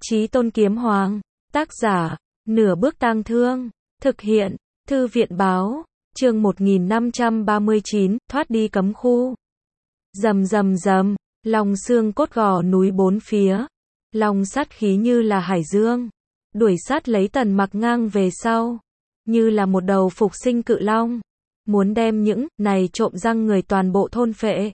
Chí Tôn Kiếm Hoàng. Tác giả, Nửa Bước Tang Thương. Thực hiện, Thư viện Báo. Chương 1539, thoát đi cấm khu. Rầm rầm rầm, lòng xương cốt gò núi bốn phía. Long sát khí như là hải dương. Đuổi sát lấy Tần Mặc ngang về sau. Như là một đầu phục sinh cự long. Muốn đem những này trộm răng người toàn bộ thôn phệ.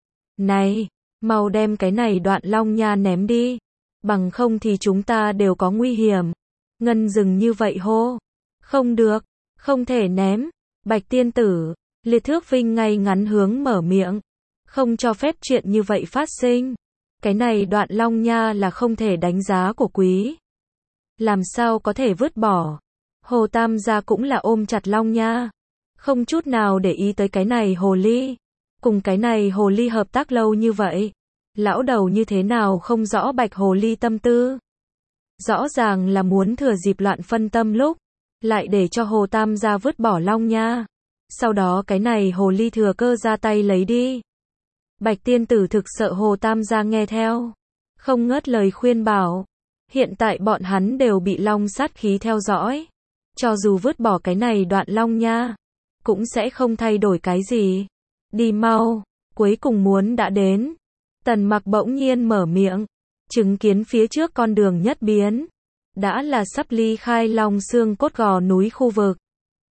Này, mau đem cái này đoạn long nha ném đi. Bằng không thì chúng ta đều có nguy hiểm. Ngân dừng như vậy hô. Không được, không thể ném. Bạch tiên tử, Liệt Thước Vinh ngay ngắn hướng mở miệng. Không cho phép chuyện như vậy phát sinh. Cái này đoạn long nha là không thể đánh giá của quý. Làm sao có thể vứt bỏ. Hồ Tam gia cũng là ôm chặt long nha. Không chút nào để ý tới cái này hồ ly. Cùng cái này hồ ly hợp tác lâu như vậy. Lão đầu như thế nào không rõ bạch hồ ly tâm tư. Rõ ràng là muốn thừa dịp loạn phân tâm lúc. Lại để cho Hồ Tam gia vứt bỏ long nha. Sau đó cái này hồ ly thừa cơ ra tay lấy đi. Bạch tiên tử thực sợ Hồ Tam gia nghe theo. Không ngớt lời khuyên bảo. Hiện tại bọn hắn đều bị long sát khí theo dõi. Cho dù vứt bỏ cái này đoạn long nha. Cũng sẽ không thay đổi cái gì. Đi mau, cuối cùng muốn đã đến. Tần Mặc bỗng nhiên mở miệng. Chứng kiến phía trước con đường nhất biến. Đã là sắp ly khai long xương cốt gò núi khu vực.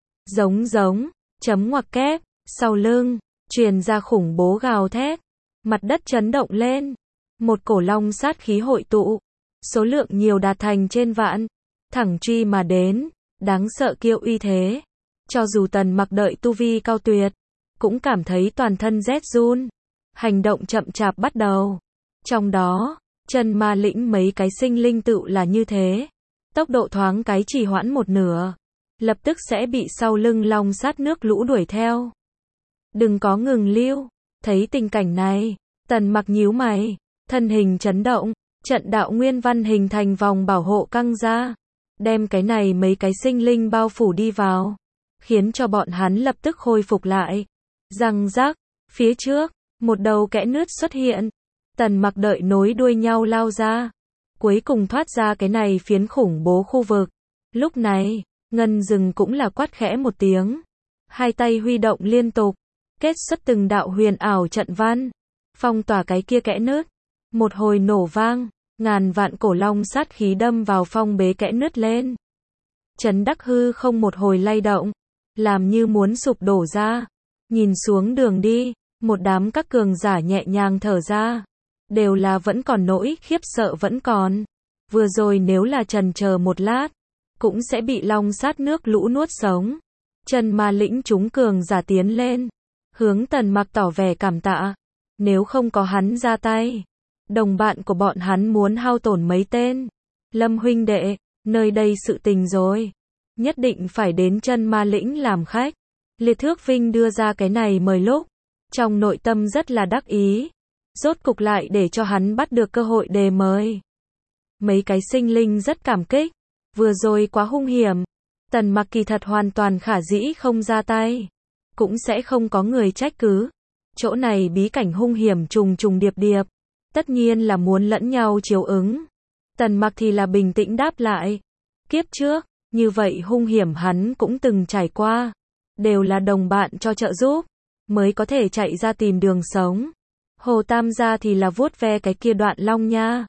Giống, chấm ngoặc kép, sau lưng, truyền ra khủng bố gào thét. Mặt đất chấn động lên. Một cổ long sát khí hội tụ. Số lượng nhiều đạt thành trên vạn. Thẳng truy mà đến. Đáng sợ kiêu uy thế. Cho dù Tần Mặc đợi tu vi cao tuyệt. Cũng cảm thấy toàn thân rét run. Hành động chậm chạp bắt đầu. Trong đó, chân ma lĩnh mấy cái sinh linh tự là như thế. Tốc độ thoáng cái trì hoãn một nửa. Lập tức sẽ bị sau lưng long sát nước lũ đuổi theo. Đừng có ngừng lưu. Thấy tình cảnh này, Tần Mặc nhíu mày. Thân hình chấn động. Trận đạo nguyên văn hình thành vòng bảo hộ căng ra. Đem cái này mấy cái sinh linh bao phủ đi vào. Khiến cho bọn hắn lập tức khôi phục lại. Răng rắc, phía trước, một đầu kẽ nứt xuất hiện. Tần Mặc đợi nối đuôi nhau lao ra. Cuối cùng thoát ra cái này phiến khủng bố khu vực. Lúc này, Ngân Dừng cũng là quát khẽ một tiếng. Hai tay huy động liên tục. Kết xuất từng đạo huyền ảo trận văn. Phong tỏa cái kia kẽ nứt. Một hồi nổ vang. Ngàn vạn cổ long sát khí đâm vào phong bế kẽ nứt lên. Chấn đắc hư không một hồi lay động. Làm như muốn sụp đổ ra. Nhìn xuống đường đi. Một đám các cường giả nhẹ nhàng thở ra. Đều là vẫn còn nỗi khiếp sợ vẫn còn. Vừa rồi nếu là chần chờ một lát. Cũng sẽ bị long sát nước lũ nuốt sống. Chân ma lĩnh chúng cường giả tiến lên. Hướng Tần Mặc tỏ vẻ cảm tạ. Nếu không có hắn ra tay. Đồng bạn của bọn hắn muốn hao tổn mấy tên. Lâm huynh đệ, nơi đây sự tình rồi. Nhất định phải đến chân ma lĩnh làm khách. Liệt Thước Vinh đưa ra cái này mời lúc. Trong nội tâm rất là đắc ý. Rốt cục lại để cho hắn bắt được cơ hội đề mời. Mấy cái sinh linh rất cảm kích. Vừa rồi quá hung hiểm. Tần Mặc kỳ thật hoàn toàn khả dĩ không ra tay. Cũng sẽ không có người trách cứ. Chỗ này bí cảnh hung hiểm trùng trùng điệp điệp. Tất nhiên là muốn lẫn nhau chiếu ứng. Tần Mặc thì là bình tĩnh đáp lại. Kiếp trước, như vậy hung hiểm hắn cũng từng trải qua. Đều là đồng bạn cho trợ giúp. Mới có thể chạy ra tìm đường sống. Hồ Tam gia thì là vuốt ve cái kia đoạn long nha.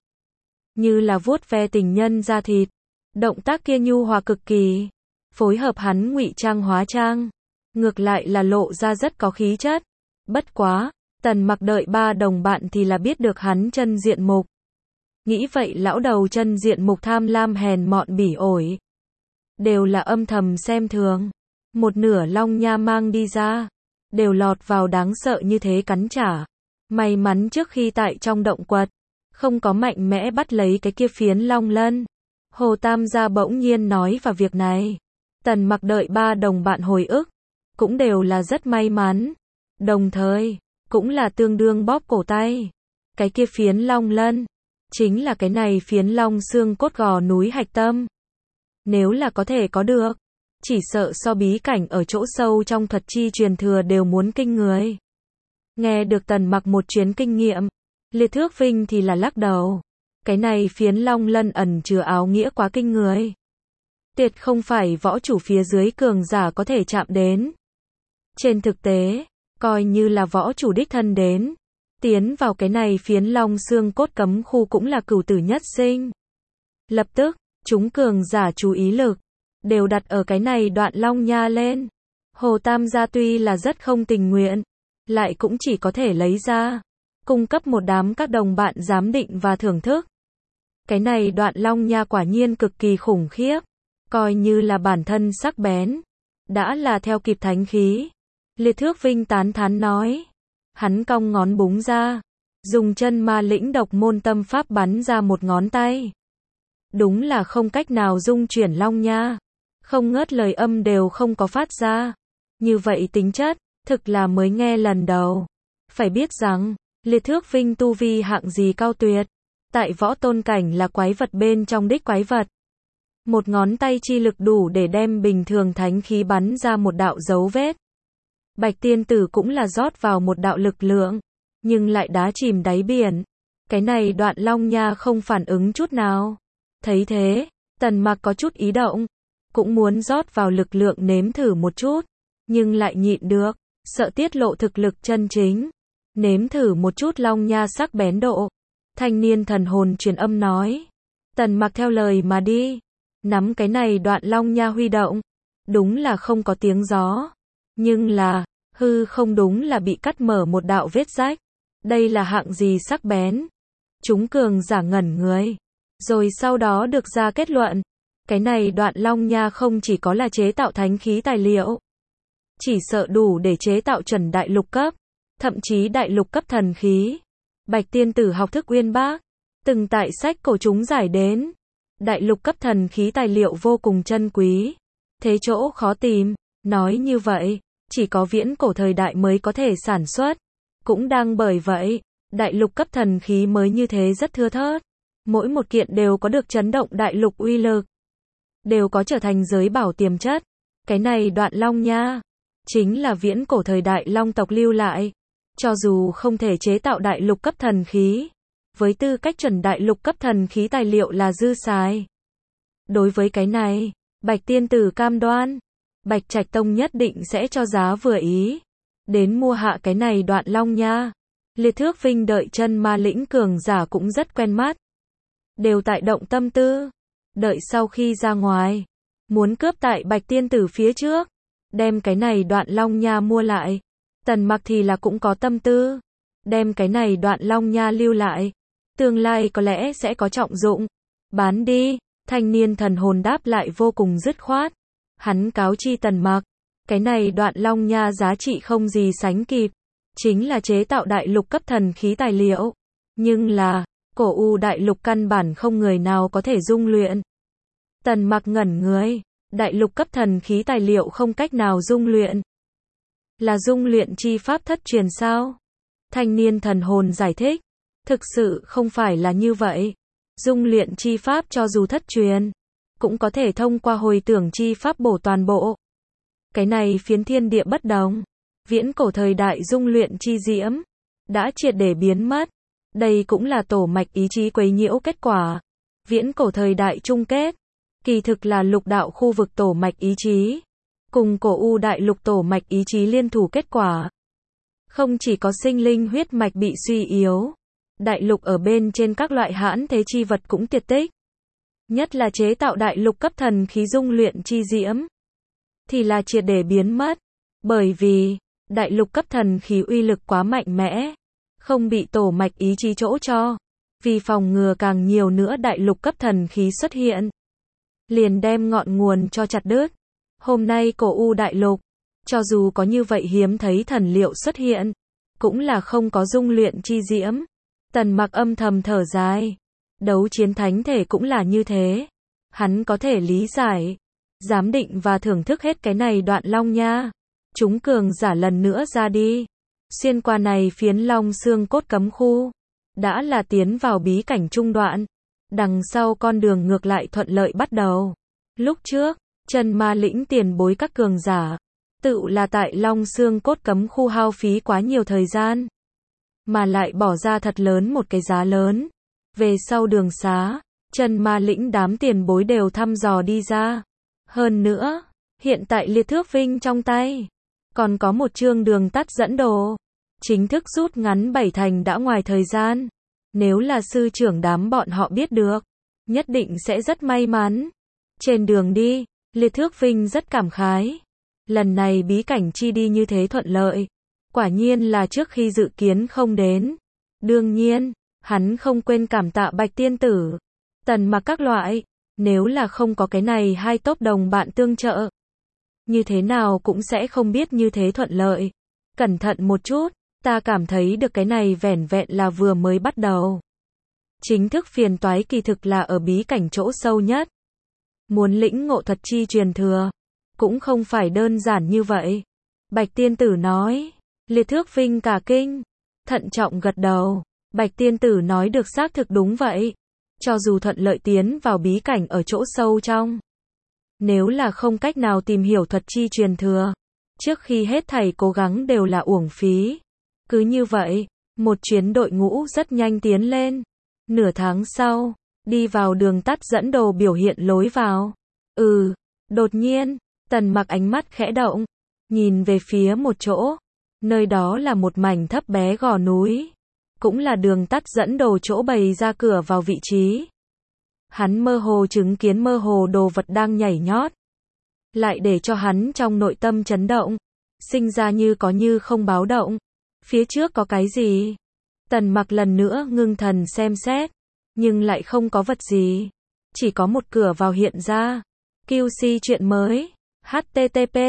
Như là vuốt ve tình nhân da thịt. Động tác kia nhu hòa cực kỳ. Phối hợp hắn ngụy trang hóa trang. Ngược lại là lộ ra rất có khí chất. Bất quá, Tần Mặc đợi ba đồng bạn thì là biết được hắn chân diện mục. Nghĩ vậy lão đầu chân diện mục tham lam hèn mọn bỉ ổi. Đều là âm thầm xem thường. Một nửa long nha mang đi ra. Đều lọt vào đáng sợ như thế cắn trả. May mắn trước khi tại trong động quật. Không có mạnh mẽ bắt lấy cái kia phiến long lân. Hồ Tam gia bỗng nhiên nói vào việc này. Tần Mặc đợi ba đồng bạn hồi ức. Cũng đều là rất may mắn. Đồng thời, cũng là tương đương bóp cổ tay. Cái kia phiến long lân. Chính là cái này phiến long xương cốt gò núi hạch tâm. Nếu là có thể có được. Chỉ sợ so bí cảnh ở chỗ sâu trong thuật chi truyền thừa đều muốn kinh người. Nghe được Tần Mặc một chuyến kinh nghiệm. Liệt Thước Vinh thì là lắc đầu. Cái này phiến long lân ẩn chứa áo nghĩa quá kinh người. Tuyệt không phải võ chủ phía dưới cường giả có thể chạm đến. Trên thực tế, coi như là võ chủ đích thân đến, tiến vào cái này phiến long xương cốt cấm khu cũng là cửu tử nhất sinh. Lập tức, chúng cường giả chú ý lực đều đặt ở cái này đoạn long nha lên. Hồ Tam gia tuy là rất không tình nguyện, lại cũng chỉ có thể lấy ra, cung cấp một đám các đồng bạn giám định và thưởng thức. Cái này đoạn long nha quả nhiên cực kỳ khủng khiếp, coi như là bản thân sắc bén, đã là theo kịp thánh khí. Liệt Thước Vinh tán thán nói, hắn cong ngón búng ra, dùng chân ma lĩnh độc môn tâm pháp bắn ra một ngón tay. Đúng là không cách nào dung chuyển long nha, không ngớt lời âm đều không có phát ra. Như vậy tính chất, thực là mới nghe lần đầu. Phải biết rằng, Liệt Thước Vinh tu vi hạng gì cao tuyệt, tại võ tôn cảnh là quái vật bên trong đích quái vật. Một ngón tay chi lực đủ để đem bình thường thánh khí bắn ra một đạo dấu vết. Bạch tiên tử cũng là rót vào một đạo lực lượng, nhưng lại đá chìm đáy biển. Cái này đoạn long nha không phản ứng chút nào. Thấy thế, Tần Mặc có chút ý động, cũng muốn rót vào lực lượng nếm thử một chút, nhưng lại nhịn được, sợ tiết lộ thực lực chân chính. Nếm thử một chút long nha sắc bén độ. Thanh niên thần hồn truyền âm nói. Tần Mặc theo lời mà đi, nắm cái này đoạn long nha huy động. Đúng là không có tiếng gió, nhưng là, hư không đúng là bị cắt mở một đạo vết rách. Đây là hạng gì sắc bén? Chúng cường giả ngẩn người, rồi sau đó được ra kết luận. Cái này đoạn long nha không chỉ có là chế tạo thánh khí tài liệu, chỉ sợ đủ để chế tạo chuẩn đại lục cấp, thậm chí đại lục cấp thần khí. Bạch tiên tử học thức uyên bác, từng tại sách cổ chúng giải đến, đại lục cấp thần khí tài liệu vô cùng chân quý, thế chỗ khó tìm. Nói như vậy, chỉ có viễn cổ thời đại mới có thể sản xuất. Cũng đang bởi vậy, đại lục cấp thần khí mới như thế rất thưa thớt. Mỗi một kiện đều có được chấn động đại lục uy lực, đều có trở thành giới bảo tiềm chất. Cái này đoạn long nha, chính là viễn cổ thời đại long tộc lưu lại. Cho dù không thể chế tạo đại lục cấp thần khí, với tư cách chuẩn đại lục cấp thần khí tài liệu là dư xài. Đối với cái này, Bạch tiên tử cam đoan, Bạch Trạch Tông nhất định sẽ cho giá vừa ý, đến mua hạ cái này đoạn long nha. Liệt Thước Vinh đợi chân ma lĩnh cường giả cũng rất quen mắt, đều tại động tâm tư, đợi sau khi ra ngoài, muốn cướp tại Bạch tiên tử phía trước, đem cái này đoạn long nha mua lại. Tần Mặc thì là cũng có tâm tư, đem cái này đoạn long nha lưu lại, tương lai có lẽ sẽ có trọng dụng. Bán đi. Thanh niên thần hồn đáp lại vô cùng dứt khoát. Hắn cáo chi Tần Mặc, cái này đoạn long nha giá trị không gì sánh kịp, chính là chế tạo đại lục cấp thần khí tài liệu, nhưng là cổ u đại lục căn bản không người nào có thể dung luyện. Tần Mặc ngẩn người, đại lục cấp thần khí tài liệu không cách nào dung luyện, là dung luyện chi pháp thất truyền sao? Thanh niên thần hồn giải thích, thực sự không phải là như vậy. Dung luyện chi pháp cho dù thất truyền, cũng có thể thông qua hồi tưởng chi pháp bổ toàn bộ. Cái này phiến thiên địa bất đồng, viễn cổ thời đại dung luyện chi diễm đã triệt để biến mất. Đây cũng là tổ mạch ý chí quấy nhiễu kết quả. Viễn cổ thời đại chung kết, kỳ thực là lục đạo khu vực tổ mạch ý chí cùng cổ u đại lục tổ mạch ý chí liên thủ kết quả. Không chỉ có sinh linh huyết mạch bị suy yếu, đại lục ở bên trên các loại hãn thế chi vật cũng tuyệt tích. Nhất là chế tạo đại lục cấp thần khí dung luyện chi diễm, thì là triệt để biến mất. Bởi vì, đại lục cấp thần khí uy lực quá mạnh mẽ, không bị tổ mạch ý chí chỗ cho. Vì phòng ngừa càng nhiều nữa đại lục cấp thần khí xuất hiện, liền đem ngọn nguồn cho chặt đứt. Hôm nay cổ u đại lục, cho dù có như vậy hiếm thấy thần liệu xuất hiện, cũng là không có dung luyện chi diễm. Tần Mặc âm thầm thở dài. Đấu chiến thánh thể cũng là như thế. Hắn có thể lý giải, giám định và thưởng thức hết cái này đoạn long nha. Chúng cường giả lần nữa ra đi, xuyên qua này phiến long xương cốt cấm khu, đã là tiến vào bí cảnh trung đoạn. Đằng sau con đường ngược lại thuận lợi bắt đầu. Lúc trước, chân ma lĩnh tiền bối các cường giả, tự là tại long xương cốt cấm khu hao phí quá nhiều thời gian, mà lại bỏ ra thật lớn một cái giá lớn. Về sau đường xá, Chân Ma lĩnh đám tiền bối đều thăm dò đi ra. Hơn nữa, hiện tại Liệt Thước Vinh trong tay, còn có một chương đường tắt dẫn đồ. Chính thức rút ngắn 7 thành đã ngoài thời gian. Nếu là sư trưởng đám bọn họ biết được, nhất định sẽ rất may mắn. Trên đường đi, Liệt Thước Vinh rất cảm khái. Lần này bí cảnh chi đi như thế thuận lợi. Quả nhiên là trước khi dự kiến không đến. Đương nhiên, hắn không quên cảm tạ Bạch Tiên Tử, Tần Mặc các loại. Nếu là không có cái này hai tốp đồng bạn tương trợ, như thế nào cũng sẽ không biết như thế thuận lợi. Cẩn thận một chút, ta cảm thấy được cái này vẻn vẹn là vừa mới bắt đầu. Chính thức phiền toái kỳ thực là ở bí cảnh chỗ sâu nhất. Muốn lĩnh ngộ thuật chi truyền thừa, cũng không phải đơn giản như vậy. Bạch Tiên Tử nói. Liệt Thước Vinh cả kinh, thận trọng gật đầu. Bạch Tiên Tử nói được xác thực đúng vậy. Cho dù thuận lợi tiến vào bí cảnh ở chỗ sâu trong, nếu là không cách nào tìm hiểu thuật chi truyền thừa, trước khi hết thảy cố gắng đều là uổng phí. Cứ như vậy, một chuyến đội ngũ rất nhanh tiến lên. Nửa tháng sau, đi vào đường tắt dẫn đồ biểu hiện lối vào. Đột nhiên, Tần Mặc ánh mắt khẽ động, nhìn về phía một chỗ. Nơi đó là một mảnh thấp bé gò núi, cũng là đường tắt dẫn đồ chỗ bày ra cửa vào vị trí. Hắn mơ hồ chứng kiến mơ hồ đồ vật đang nhảy nhót, lại để cho hắn trong nội tâm chấn động, sinh ra như có như không báo động. Phía trước có cái gì? Tần Mặc lần nữa ngưng thần xem xét, nhưng lại không có vật gì, chỉ có một cửa vào hiện ra. QC chuyện mới. http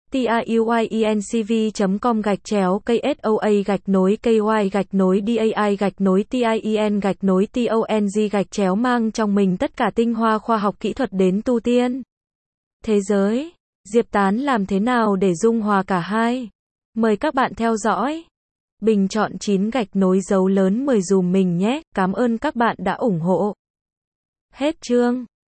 tiuyencv.com/KSOA-KY-DAI-TIEN-TONG mang trong mình tất cả tinh hoa khoa học kỹ thuật đến tu tiên thế giới. Diệp Tán làm thế nào để dung hòa cả hai? Mời các bạn theo dõi. Bình chọn 9 gạch nối dấu lớn 10 dùm mình nhé. Cảm ơn các bạn đã ủng hộ. Hết chương.